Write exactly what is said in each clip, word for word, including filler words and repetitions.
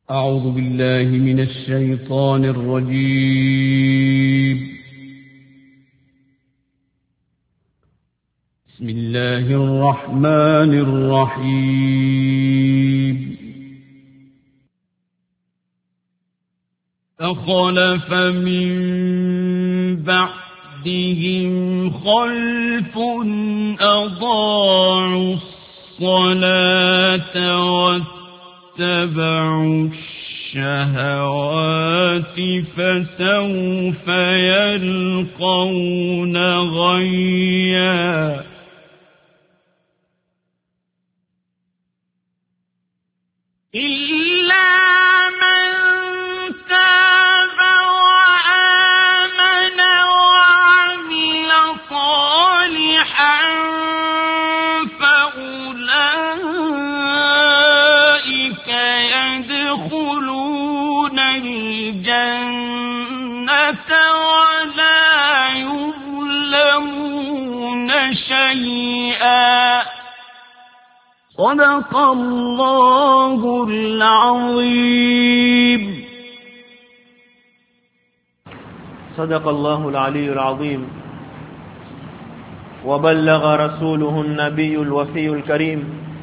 أعوذ بالله من الشيطان الرجيم. بسم الله الرحمن الرحيم. فخلف من بعدهم خلف أضاعوا الصلاة واتبعوا الشهوات فسوف يلقون غيا. إلا من تاب وآمن وعمل صالحا فأولئك يدخلون الجنة ولا يظلمون شيئا. صدق الله العظيم. صدق الله العلي العظيم وبلغ رسوله النبي الوفي الكريم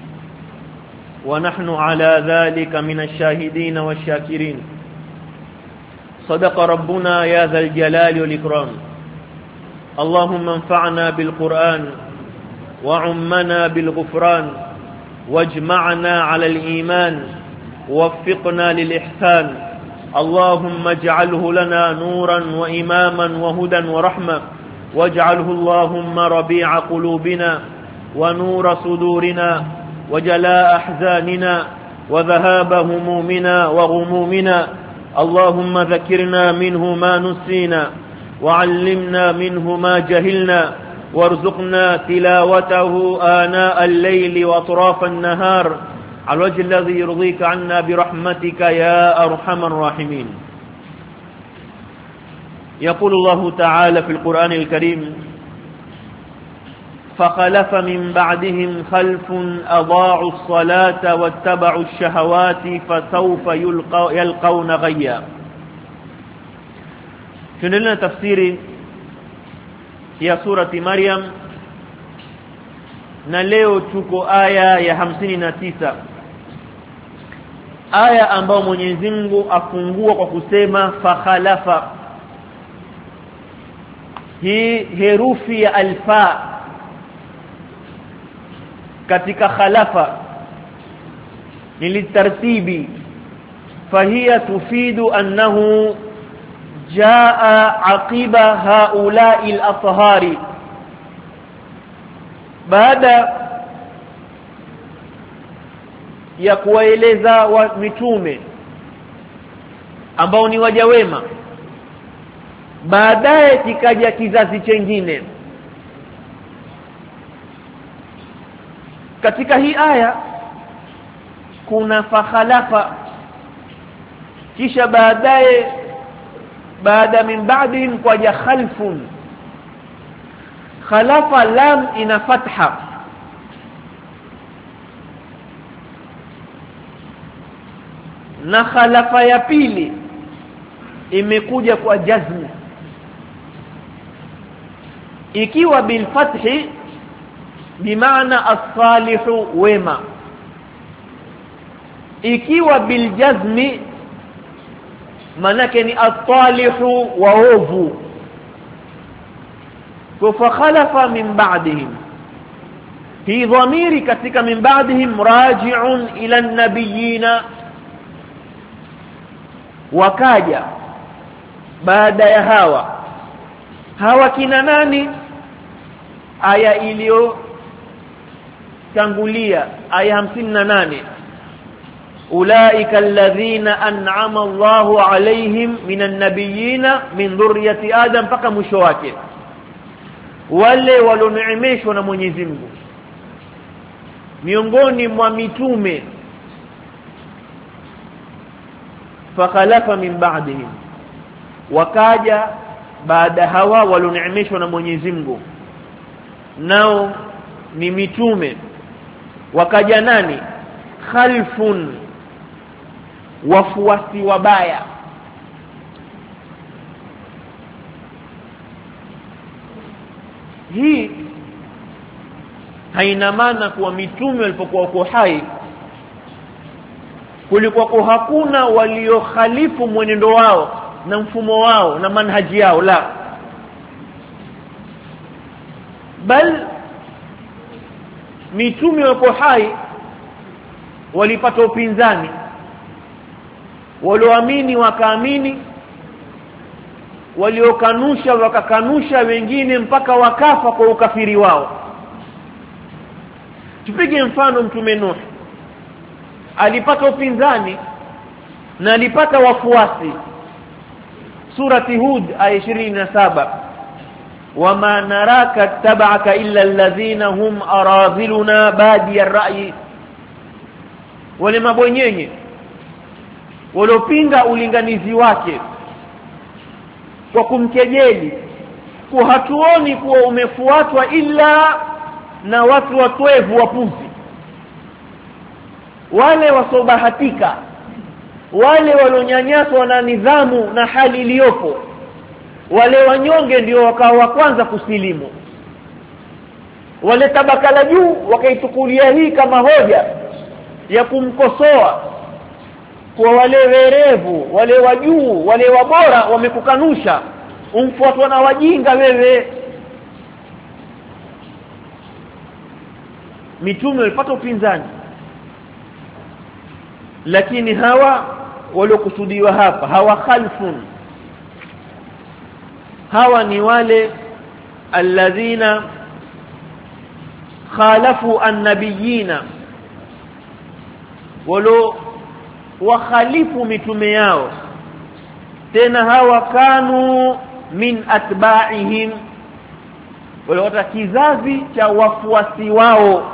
ونحن على ذلك من الشاهدين والشاكرين. صدق ربنا يا ذا الجلال والإكرام. اللهم انفعنا بالقرآن وعمنا بالغفران واجمعنا على الإيمان ووفقنا للإحسان. اللهم اجعله لنا نورا وإماما وهدى ورحمة، واجعله اللهم ربيع قلوبنا ونور صدورنا وجلاء أحزاننا وذهاب همومنا وغمومنا. اللهم ذكرنا منه ما نسينا وعلمنا منه ما جهلنا، وارزقنا تلاوته آناء الليل وأطراف النهار على الوجه الذي يرضيك عنا برحمتك يا أرحم الراحمين. يقول الله تعالى في القرآن الكريم: فخلف من بعدهم خلف أضاعوا الصلاة واتبعوا الشهوات فسوف يلقون غيا. tunaendelea tafsiri ya surati Maryam na leo tuko aya ya hamsini na tisa, aya ambayo Mwenyezi Mungu afungua kwa kusema fakhalafa. Hii herufi ya alfa katika khalafa ni litartibi, fahiya tufidu annahu jaa aqiba haula'i al-athhari, baada ya kuwaeleza wa mitume ambao ni waja wema, baadaye kikaja kizazi chengine. Katika hii aya kuna fakhalafa, kisha baadaye baada min ba'dihim kwaja khalfun. Khalafa lam ina fatha, na khalafa ya pili imekuja kwa jazm. Ikiwa bil fathi bimaana as-salihu wema, ikiwa bil jazmi manake ni at-talihu waovu. Kwa khalafa min ba'dihim, hii dhamiri katika min ba'dihim raji'un ila an-nabiyina, wakaja baada ya hawa. Hawa kina nani? Aya iliyo tangulia aya hamsini na nane, ulaika alladhina an'ama Allahu alayhim minan nabiyina min dhurriyyati adam, mpaka mwisho wake, wale walioneemeshwa na Mwenyezi Mungu miongoni mwa mitume. Fakhalafa min ba'dihim, wakaja baada hawa walioneemeshwa na Mwenyezi Mungu, nao ni mitume. Wakaja nani? Khalfun, wafuasi wabaya. Hii haina maana kuwa mitume walipokuwa wako hai kulikuwa hakuna waliokhalifu mwenendo wao na mfumo wao na manhaji yao, la, bal mitume wako hai walipata upinzani, walioamini wakaamini, waliokanusha wakakanusha, wengine mpaka wakafa kwa ukafiri wao. Tupige mfano mtume Nuh, alipata upinzani na alipata wafuasi. Surati Hud aya ishirini na saba, wama naraka tabaka illa alladhina hum aradhiluna badi ar-ra'yi. Wale mabwenyenye waliopinga ulinganizi wake kwa kumkejeli, kwa hatuoni kuwa umefuatwa ila na watu watwevu wapuzi, wale wasobahatika, wale walionyanyaswa na nidhamu na hali iliyopo, wale wanyonge ndio wakawa wa kwanza kusilimu. Wale tabaka la juu wakaitukulia hii kama hoja ya kumkosoa, kwa wale werevu, wale wa juu, wale wabora wamekukanusha, umfuatwa na wajinga wewe. Mitume walipata upinzani, lakini hawa waliokusudiwa hapa hawa khalfun, hawa ni wale alladhina khalafu an-nabiyina, walo wakhalifu mitume yao, tena hawa kanu min atba'ihim, wale wata kizazi cha wafuasi wao.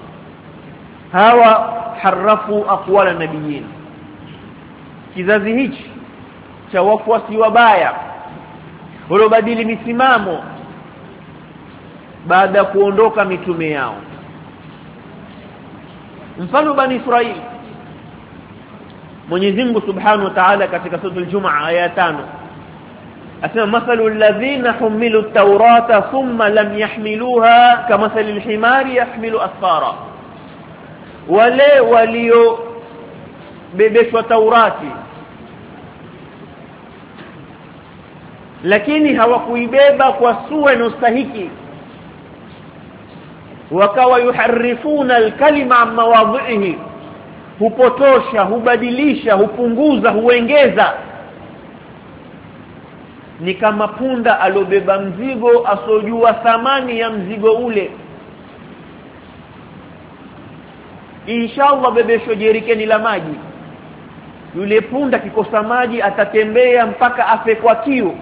Hawa harafu aqwala nabiyin, kizazi hichi cha wafuasi wabaya waliobadili misimamo baada ya kuondoka mitume yao. Mfano Bani Israili, Mwenyezi Mungu Subhanahu wa Ta'ala katika sura al-Jumu'ah aya tano asema, mathalu alladhina humilu at-taurata thumma lam yahmiluha kamathali al-himari yahmilu asfara. Wale walio bebeshwa Taurati lakini hawakuibeba kwa sura inayostahiki, wakawa yuharifuna al-kalima an mawadhihi, hupotosha, hubadilisha, hupunguza, huongeza, ni kama punda alobeba mzigo asojua thamani ya mzigo ule. Inshallah bebesho jerikeni la maji, yule punda kikosa maji atatembea mpaka afe kwa kiu,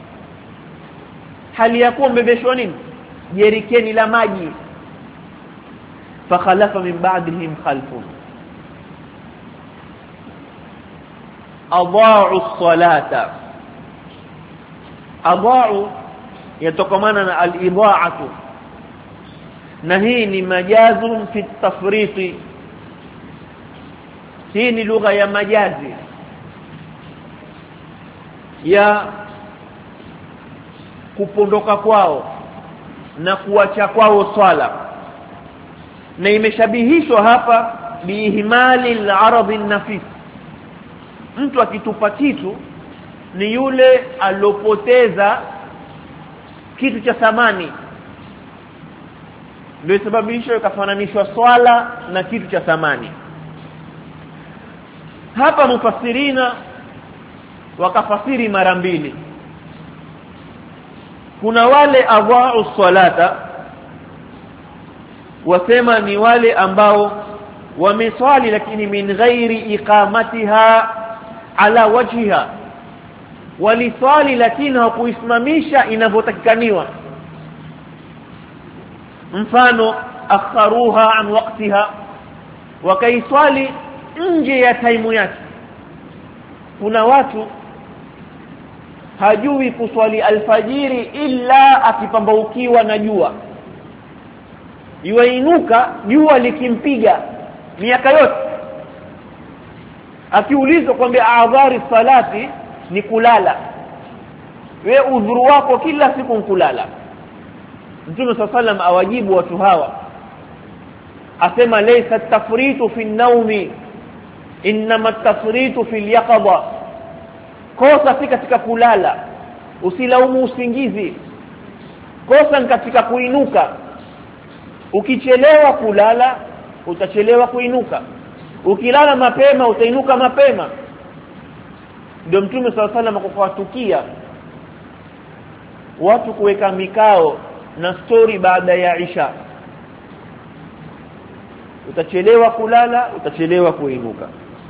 hali ya kuwa mbebeshwa nini? Jerikeni la maji. Fakhalafa min ba'dihim khalfun adaa'u as-salata. Adaa'u yatokamana na al-idaa'atu, na hii ni majazun fi tafriti, hii ni lugha ya majazi ya kupondoka kwao na kuacha kwao swala, na imeshabihishwa hapa biihmali al-arad an-nafis. Mtu akitupa kitu ni yule alopoteza kitu cha thamani, ndio sababu hiyo ikafananishwa swala na kitu cha thamani. Hapa mufassirina wakafasiri mara mbili. Kuna wale adha'u salata, wasema ni wale ambao wameswali lakini min ghairi iqamatiha ala wajhiha, waliswali lakini hawakuisimamisha inavyotakikaniwa. Mfano, akharuha an waqtiha, wakaiswali nje ya taimu yake. Kuna watu hajui kuswali alfajiri illa akipambaukiwa na jua, yuainuka jua likimpiga miaka yote, akiulizwa kwamba adhari salati ni kulala, we udhuru wako kila siku kulala, Mtume sallam awajibu watu hawa asema laysa tafritu fi an-nawmi inma tafritu fi al-yaqadha, kosa si katika kulala, usilaumu usingizi, kosa katika kuinuka. Ukichelewa kulala utachelewa kuinuka, ukilala mapema utainuka mapema. Ndio Mtume sallallahu alaihi wasallam akawatukia watu kuweka mikao na story baada ya Isha, utachelewa kulala utachelewa kuinuka.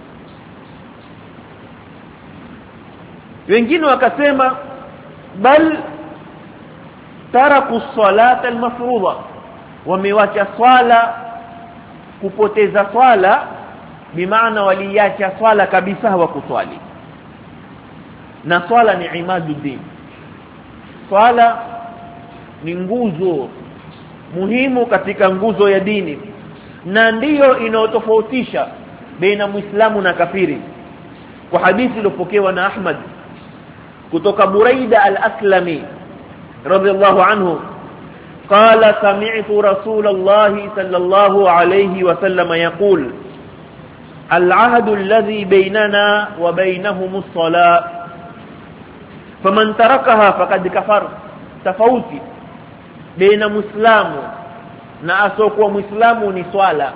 Wengine wakasema bal taraku salata almafruḍa, wamewacha swala, kupoteza swala bimaana waliacha swala kabisa hawakuswali. Na swala ni imaduddin, swala ni nguzo muhimu katika nguzo ya dini, na ndiyo inayotofautisha baina muislamu na kafiri. Kwa hadithi iliyopokewa na Ahmad kutoka Buraida al-Aslami radhiyallahu anhu qala sami'tu Rasulullah sallallahu alayhi wa sallam yaqul al-'ahdu alladhi baynana wa baynahum as-salat faman tarakaha faqad kafar. Tofauti baina muislamu na asokuwa muislamu ni swala.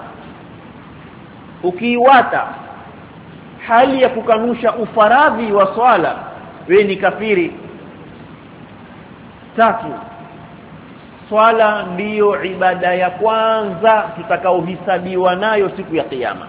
Ukiiwata hali ya kukanusha ufaradhi wa swala, wewe ni kafiri. Tatu, swala ndiyo ibada ya kwanza tutakaohisabiwa nayo siku ya kiyama.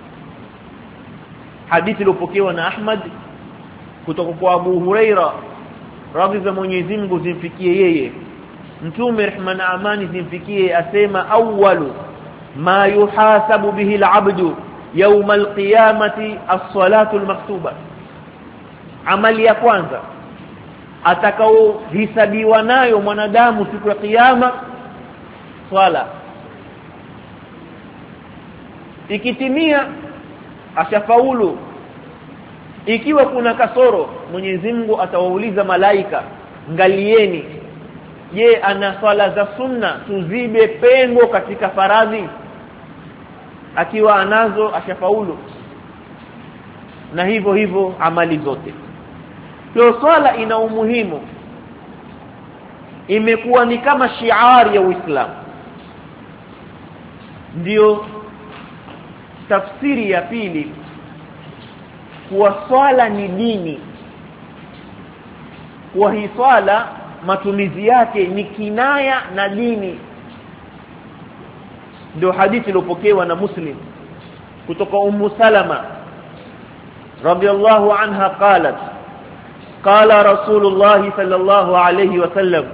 Hadithi iliyopokewa na Ahmad kutoka kwa Abu Huraira radhi za Mwenyezi Mungu zimfikie yeye, Mtume rehma na amani zimfikie, asema awwalu ma yuhasabu bihi al-'abdu yawm al-qiyamati as-salatu al-maktuba, amali ya kwanza atakao hisabiwa nayo mwanadamu siku ya kiyama swala. Ikitimia ashafaulu, ikiwa kuna kasoro Mwenyezi Mungu atawauliza malaika, ngalieni, je ana swala za sunna tuzibe pengo katika faradhi? Akiwa anazo ashafaulu, na hivyo hivyo amali zote. Kwa swala ina umuhimu, imekuwa ni kama shiari ya Uislamu. Ndio tafsiri ya pili kuwa swala ni dini, kwa hii swala matumizi yake ni kinaya na dini. Ndio hadithi iliyopokewa na Muslim kutoka Ummu Salama radhiyallahu anha qalat qala Rasulullah sallallahu alayhi wasallam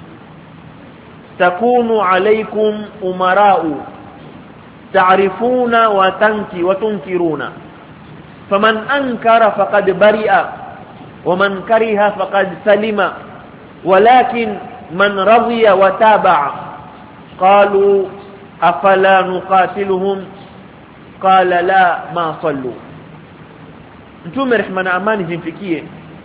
takunu alaykum umara'u ta'rifuna wa tanki wa tunkiruna faman ankara faqad bari'a wa man kariha faqad salima walakin man radiya wa taba'a. Qalu afala nuqatiluhum qala la ma sallu. Mtume rehma na amani zimfikie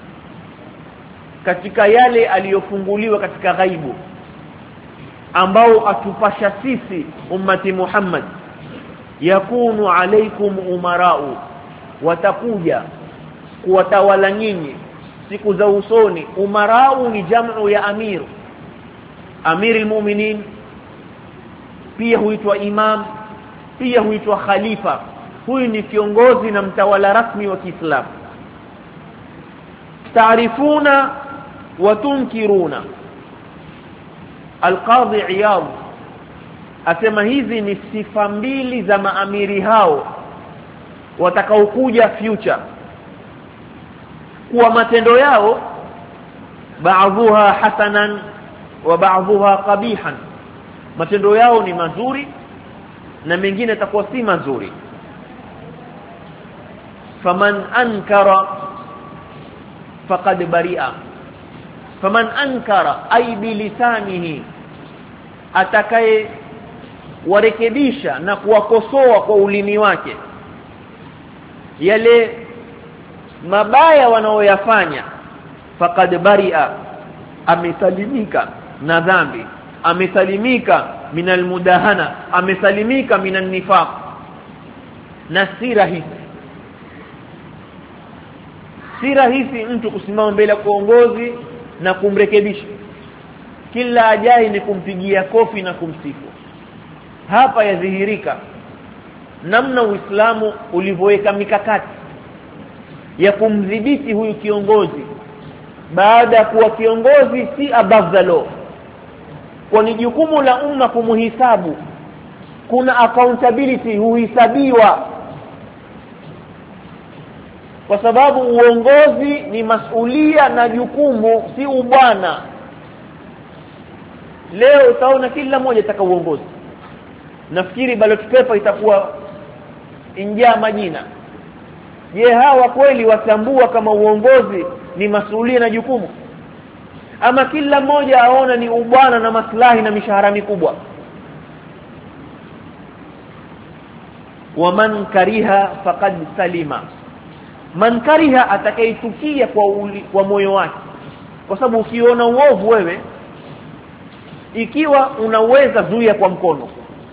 katika yale aliyofunguliwa katika ghaibu ambao atupasha sisi ummati Muhammad, yakunu alaikum umarau, watakuja kuwatawala nyinyi siku za usoni. Umarau ni jamu ya amir, amiri almu'minin, pia huitwa imam, pia huitwa khalifa. Huyu ni kiongozi na mtawala rasmi wa Kiislamu. Taarifuna wa tunkiruna. Al-Qadhi Iyad asema hizi ni sifa mbili za maamiri hao watakaokuja future, kuwa matendo yao baadhuha hasanan wa baadhuha qabihan, matendo yao ni mazuri na mengine yatakuwa si mazuri. Faman ankara faqad bari'a. Faman ankara ay bilisanihi, atakaye warekebisha na kuwakosoa kwa ulimi wake, yale mabaya wanaoyafanya faqad bari'a amesalimika na dhambi amesalimika minal mudahana amesalimika minan nifaq na si rahisi si rahisi mtu kusimama mbele ya kuongozi na kumrekebisha kila ajai ni kumpigia kofi na kumsifu hapa yadhihirika namna Uislamu ulivyoweka mikakati ya kumdhibiti huyu kiongozi baada ya kuwa kiongozi si above the law kwa ni jukumu la umma kumuhisabu kuna accountability huhisabiwa kwa sababu uongozi ni masulia na jukumu si ubwana leo utaona kila mmoja ataka uongozi nafikiri ballot paper itakuwa injaa majina je hawa kweli watambua kama uongozi ni masulia na jukumu ama kila mmoja aona ni ubwana na maslahi na mishahara mikubwa waman kariha faqad salima man kariha atakayechukia kwa uli, kwa moyo wake kwa sababu ukiona uovu wewe ikiwa unaweza zuia kwa mkono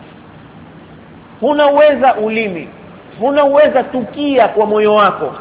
unaweza ulimi unaweza tukia kwa moyo wako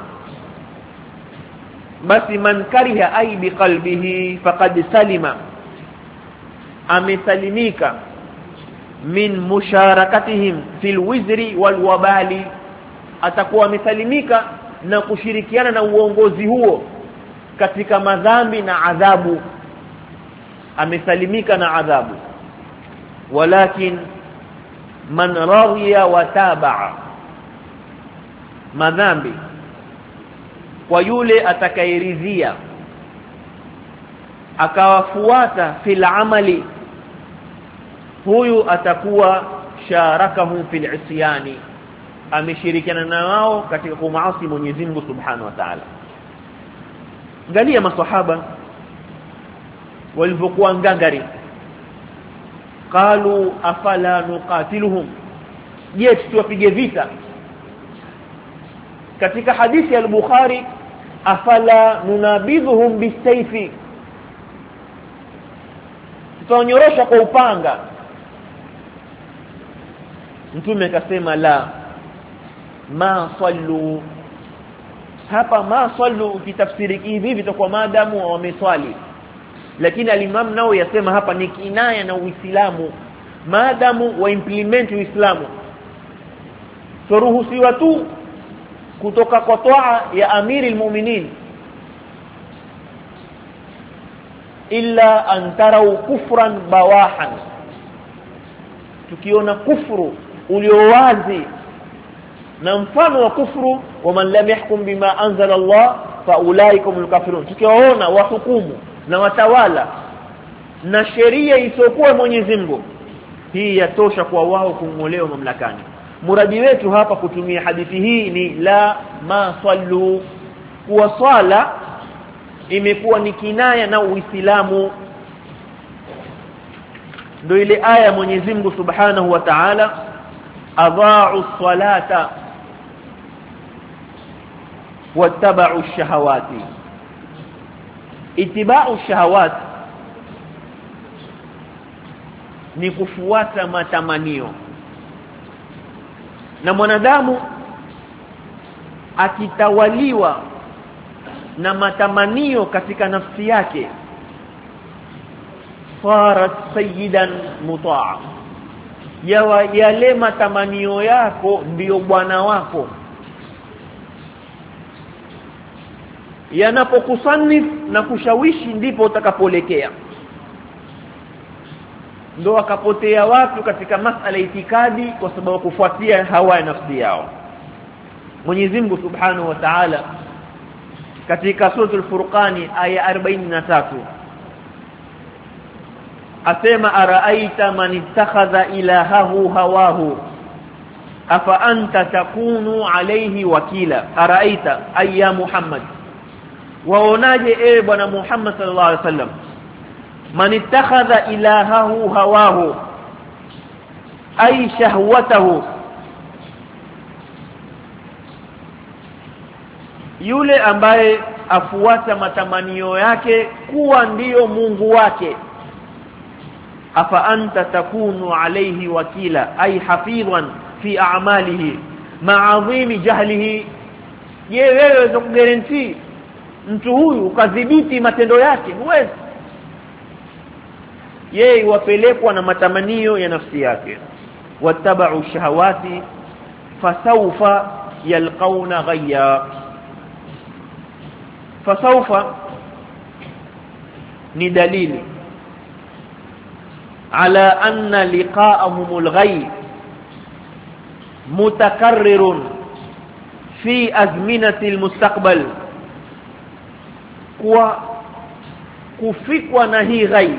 basi man kariha ay biqalbihi faqad salima amesalimika min musharakatihim fil wizri wal wabali atakuwa amesalimika na kushirikiana na uongozi huo katika madhambi na adhabu amesalimika na adhabu walakin man radiya wa taba'a madhambi kwa yule atakayeridhia akawafuata fil amali huyu atakuwa sharakahu fil isyani ameshirikiana na wao katika kumaasi Mwenyezi Mungu Subhanahu wa Ta'ala angalia maswahaba walivyokuwa ngangari qalu afala nuqatiluhum je tuwapige vita katika hadithi ya al-Bukhari afala nunabidhuhum bisayfi tutanyorosha kwa upanga mtume akasema la ma sallu hapa ma sallu kitafsiri hivi vitakuwa maadamu wameswali lakini al-Imam nao yasema hapa ni kinaya na Uislamu maadamu wa implement Uislamu turuhusiwa tu kutoka kwa toa ya amiri almu'minin illa an tarau kufran bawahan tukiona kufuru uliowazi na mfano wa kufuru wa man lam yahkum bima anzala Allah fa ulaikumul kafirun tukiwaona wahukumu na watawala na sheria isiyokuwa Mwenyezi Mungu hii yatosha kwa wao kungolewa mamlakani muradi wetu hapa kutumia hadithi hii ni la ma sallu kwa swala imekuwa ni kinaya na Uislamu ndio ile aya Mwenyezi Mungu Subhanahu wa Ta'ala adha'u salata wattaba'u ash-shahawati itiba'u ash-shahawat ni kufuata matamanio na mwanadamu akitawaliwa na matamanio katika nafsi yake farat sayyidan mutaa yawa yale matamanio yako ndiyo bwana wako yanapokusanif na kushawishi ndipo utakapolekea ndio akapotea watu katika masala itikadi kwa sababu kufuatia hawa ya nafsi yao Mwenyezi Mungu Subhanahu wa Ta'ala katika sura al-Furqan aya arobaini na tatu asema araaita man ittakhadha ilahahu hawahu afa anta takunu alayhi wakila araaita ayya Muhammad waonaje ewe bwana Muhammad sallallahu alaihi wasallam man ittakhadha ilahahu hawahu ay shahwatahu yule ambaye afuata matamanio yake kuwa ndiyo Mungu wake. Afa anta takunu alayhi wakila ay hafidhan fi a'malihi ma'azimi jahlihi. Je, wewe unaweza kugarantii mtu huyu ukadhibiti matendo yake? Huwezi. Yeye wapelekwa na matamanio ya nafsi yake. Wattaba'u shahawati fasawfa yalqawna ghayya. Fasawfa ni dalili ala anna liqa'ahumul ghayy mutakarrirun fi azminati almustaqbal. Kwa kufikwa na hii ghayy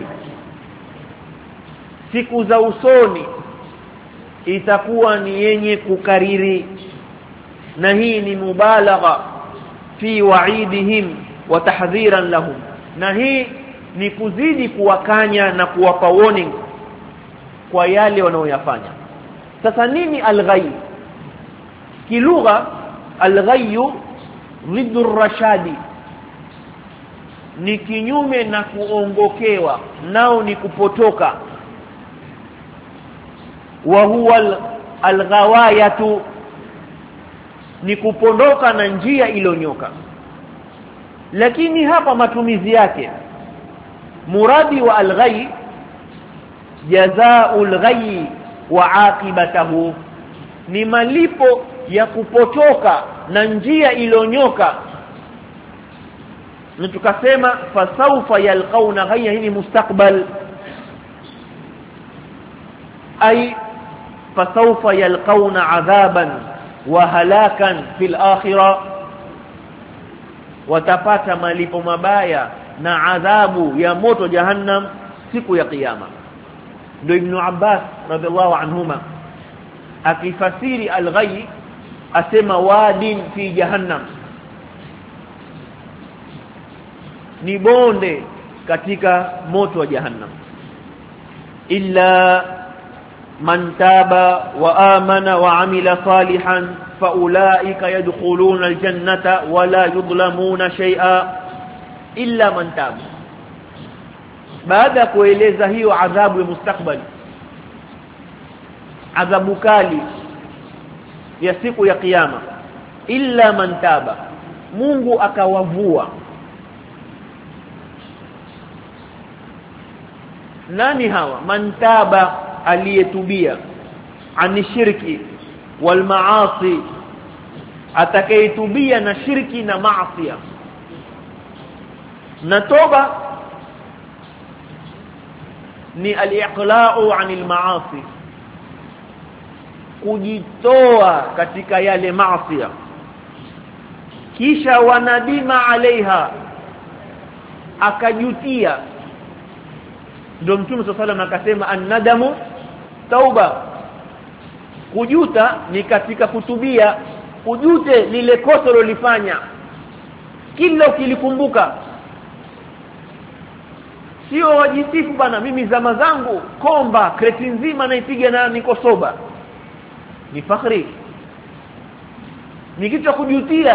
siku za usoni itakuwa ni yenye kukariri, na hii ni mubalagha fi wa'idihim wa tahdhiran lahum, na hii ni kuzidi kuwakanya na kuwapa warning kwa yale wanaoyafanya. Sasa nini al-ghayy? Kilugha al-ghayy ضد الرشاد, ni kinyume na kuongokewa, nao ni kupotoka. Wa huwa al-ghawayatu, ni kupondoka na njia ilonyoka. Lakini hapa matumizi yake, muradi wa al-ghayy jazaa'ul ghayy wa aqibatahu, ni malipo ya kupotoka na njia ilonyoka. Na tukasema fasawfa yalqawna ghayya, hii ni mustakbal, ay fasawfa yalqawna adhaban wa halakan fil akhirah, watapata malipo mabaya na adhabu ya moto jahannam siku ya kiyama. Ndio Ibn Abbas radhiallahu anhuma akifasiri al-ghayy asema wadin fi jahannam, ni bonde katika moto wa jahannam. Illa man taba wa amana wa amila salihan faulaika yadkhuluna aljannata wala yudlamuna shay'a illa man taba. Baada kueleza hiyo adhabu ya mustakbali, adhabu kali ya siku ya kiyama, illa man taba, Mungu akawavua. Nani hawa? Man taba, aliyetubia, ani shirki wal maasi, atakayetubia na shirki na maasi. Na toba ni al-iqla'u 'anil ma'asi, kujitoa katika yale maasi, kisha wanadima alaiha, akajutia. Ndio Mtume sallallahu alayhi wasallam akasema an-nadamu tauba, kujuta ni katika kutubia. Ujute lile kosa ulilofanya, kila ukilikumbuka, sio wajisifu bana, mimi zama zangu komba kreti nzima naipiga na niko soba. Ni fakhri, ni kitu cha kujutia.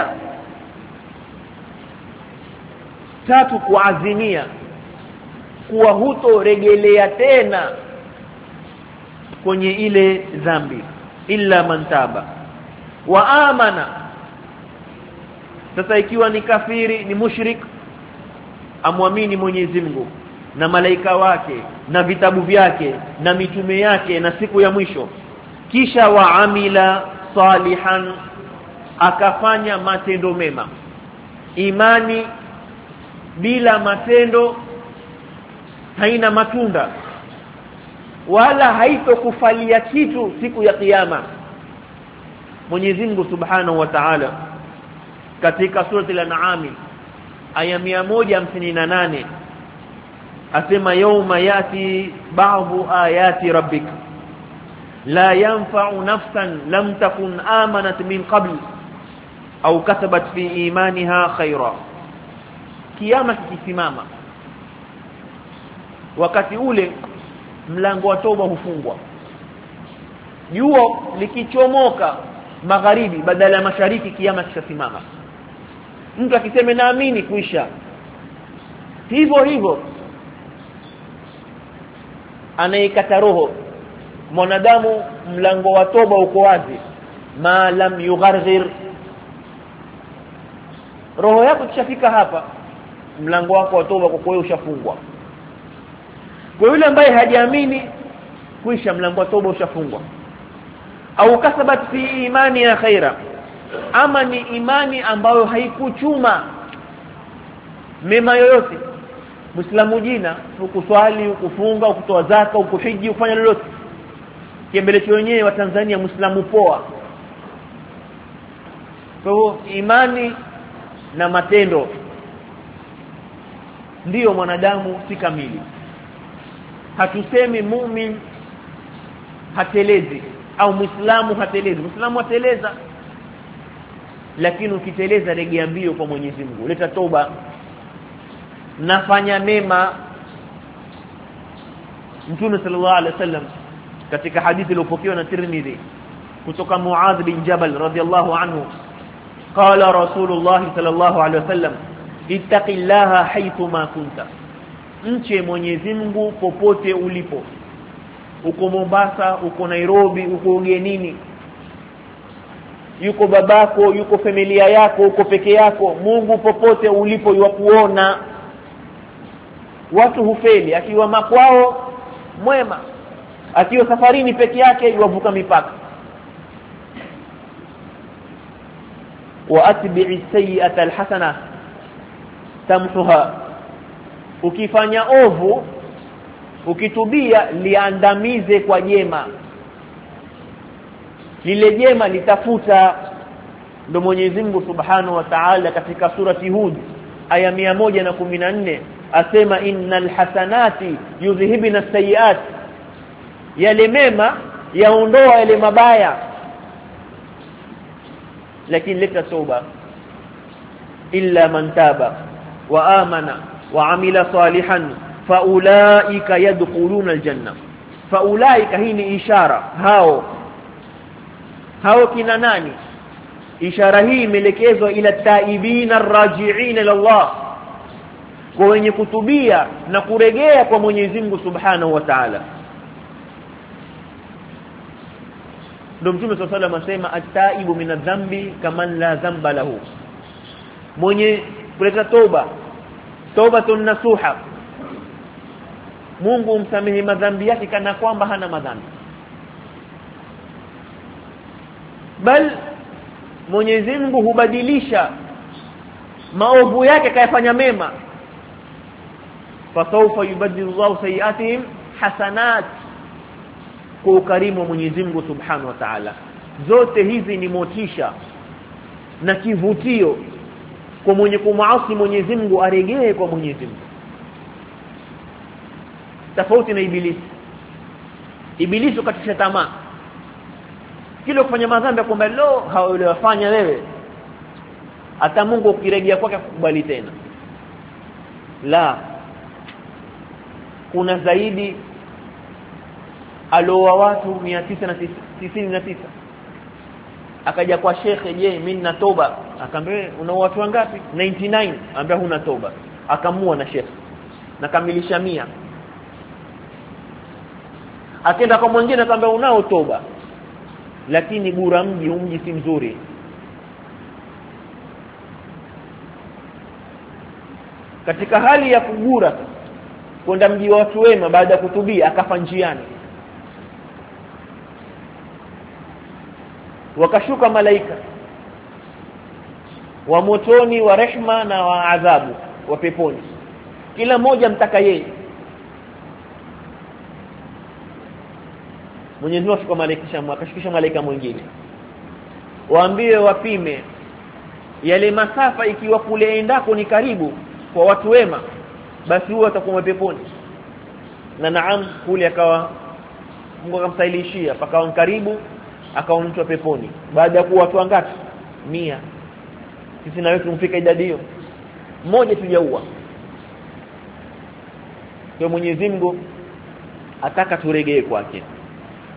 Tatu, kuazimia kuwa huto regelea tena kwenye ile dhambi. Illa man taba wa amana. Sasa ikiwa ni kafiri, ni mushrik, amwamini Mwenyezi Mungu na malaika wake na vitabu vyake na mitume yake na siku ya mwisho, kisha waamila salihan, akafanya matendo mema. Imani bila matendo haina matunda, wala haitokufalia kitu siku ya kiyama. Mwenyezi Mungu Subhanahu wa Ta'ala katika surati al-An'am aya mia moja hamsini na nane asema yawma yati ba'dhu ayati rabbik la yanfa'u nafsan lam takun amanat min qabl au kasabat fi imaniha khaira. Kiyama kikisimama, wakati ule mlango wa toba hufungwa. Jua likichomoka magharibi badala ya mashariki, kiyama kishasimama. mtu akisema naamini kuisha hivyo hivyo anaikata roho mwanadamu mlango wa toba uko wazi ma lam yugharghir roho yako ikishafika hapa mlango wako wa toba kwa kweli ushafungwa kwa yule ambaye hajaamini kuisha mlango wa toba ushafungwa au kasabat fi imani ya khaira ama ni imani ambayo haikuchuma mema yoyote Muislamu jina ukuswali ukufunga ukutoa zaka ukuhiji ufanya lolote kiembelecho wenyewe wa Tanzania Muislamu poa kwa hivyo imani na matendo ndiyo mwanadamu si kamili hatusemi muumini hatelezi au Muislamu hatelezi Muislamu hateleza lakini ukiteleza rejea mbio kwa Mwenyezi Mungu leta toba nafanya mema Mtume sallallahu alaihi wasallam katika hadithi iliyopokewa na Tirmidhi kutoka Muadh bin Jabal radhiyallahu anhu qala Rasulullah sallallahu alaihi wasallam ittaqillaha haythuma kunta mche Mwenyezi Mungu popote ulipo uko Mombasa uko Nairobi uko ugenini yuko babako yuko familia yako uko peke yako Mungu popote ulipo yukuona watu hufeli akiwa makwao mwema akiwa safarini peke yake yuvuka mipaka wa atbi'i sayyi'ata alhasana tamhuha ukifanya ovu ukitubia liandamize kwa jema lile jema litafuta ndo Mwenyezi Mungu Subhanahu wa Ta'ala katika surati Hud aya mia moja na kumi na nne asema innal hasanati yudhhibuna as-sayyi'at yale mema yaondoa yale mabaya lakini leta toba illa man taba wa amana wa amila salihan faulaika yadkhuluna aljanna faulaika hii ni ishara hao hao kina nani ishara hii imeelekezwa ila taibina arraji'ina ila Allah kwa wenye kutubia na kuregea kwa Mwenyezi Mungu Subhanahu wa Ta'ala ndio Mtume sallallahu alayhi wasallam asema at-taibu min adh-dhanbi kaman la dhanba lahu mwenye kuleta toba tobatun nasuha Mungu umsamehe madhambi yake kana kwamba hana madhambi bal Mwenyezi Mungu hubadilisha maovu yake kayafanya mema fasawfa yubaddilu Allahu sayiatihim hasanat kwa ukarimu wa Mwenyezi Mungu Subhanahu wa Ta'ala zote hizi ni motisha na kivutio kwa mwenye kumaasi Mwenyezi Mungu aregee kwa Mwenyezi Mungu tofauti na ibilisi ibilisi ukatisha tamaa kile kufanya madhambi kwamba lo hawafanya wewe hata Mungu ukirejea kwake kukubali tena la kuna zaidi alowa watu mia tisa tisini na tisa akaja kwa shekhe je mimi nina toba akamwambia una watu wangapi tisini na tisa ambia huna toba akamua na shekhe na kamilisha mia akaenda kwa mwingine akamwambia unao toba lakini bura mji mji si mzuri katika hali ya kugura kwenda mji wa watu wema baada ya kutubia akafa njiani wakashuka malaika wa motoni wa rehma na wa adhabu wa peponi kila mmoja mtaka yeye Mwenyezi Mungu malaika akashukisha malaika mwingine waambie wapime yale masafa ikiwa kule endako ni karibu kwa watu wema basi huwa atakuwa peponi na naam kule akawa Mungu akamsailishia pakawa karibu akawa mtu peponi baada ya kuwa watu wangapi mia sisi na wewe tumfika idadi hiyo mmoja tujaua kwa Mwenyezi Mungu ataka turegee kwake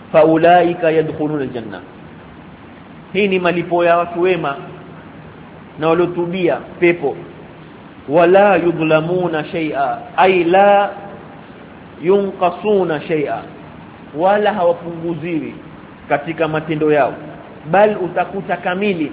faulaika yadkhuluna aljanna hii ni malipo ya watu wema na waliotubia pepo. Wala yudhlamuna shay'a, ay la yunqasuna shay'a, wala hawapunguziwi katika matendo yao, bali utakuta kamili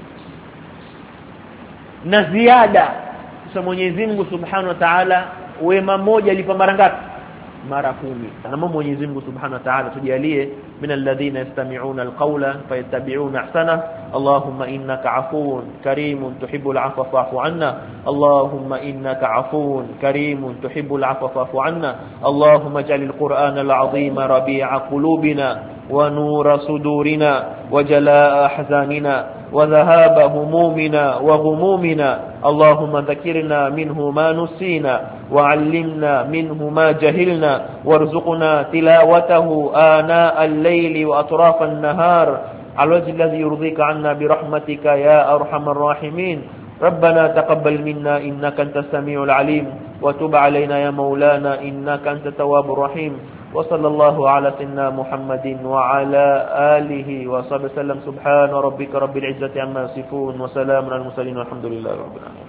na ziada. Kwa Mwenyezi Mungu Subhanahu wa Ta'ala wema moja lipa mara ngapi? Mara kumi. Na Mwenyezi Mungu Subhanahu wa Ta'ala tujalie min alladhina yastami'una alqawla fayattabi'una ahsana. Allahumma innaka afuwun karimun tuhibbul 'afwa fa'fu 'anna. Allahumma innaka afuwun karimun tuhibbul 'afwa fa'fu 'anna. Allahumma ij'alil qur'ana al-'azima rabi'a qulubina wa nura sudurina wa jalaa ahzanina wa dhahaba humumina wa ghumumina. Allahumma dhakirna minhu ma nusina wa 'allimna minhu ma jahilna warzuqna tilawatahu ana al-layli wa atrafa an-nahar على الوجه الذي يرضيك عنا برحمتك يا أرحم الراحمين. ربنا تقبل منا إنك أنت السميع العليم وتب علينا يا مولانا إنك أنت التواب الرحيم. وصلى الله على سيدنا محمد وعلى آله وصحبه وسلم. سبحان ربك رب العزة عما يصفون وسلام على المرسلين والحمد لله رب العالمين.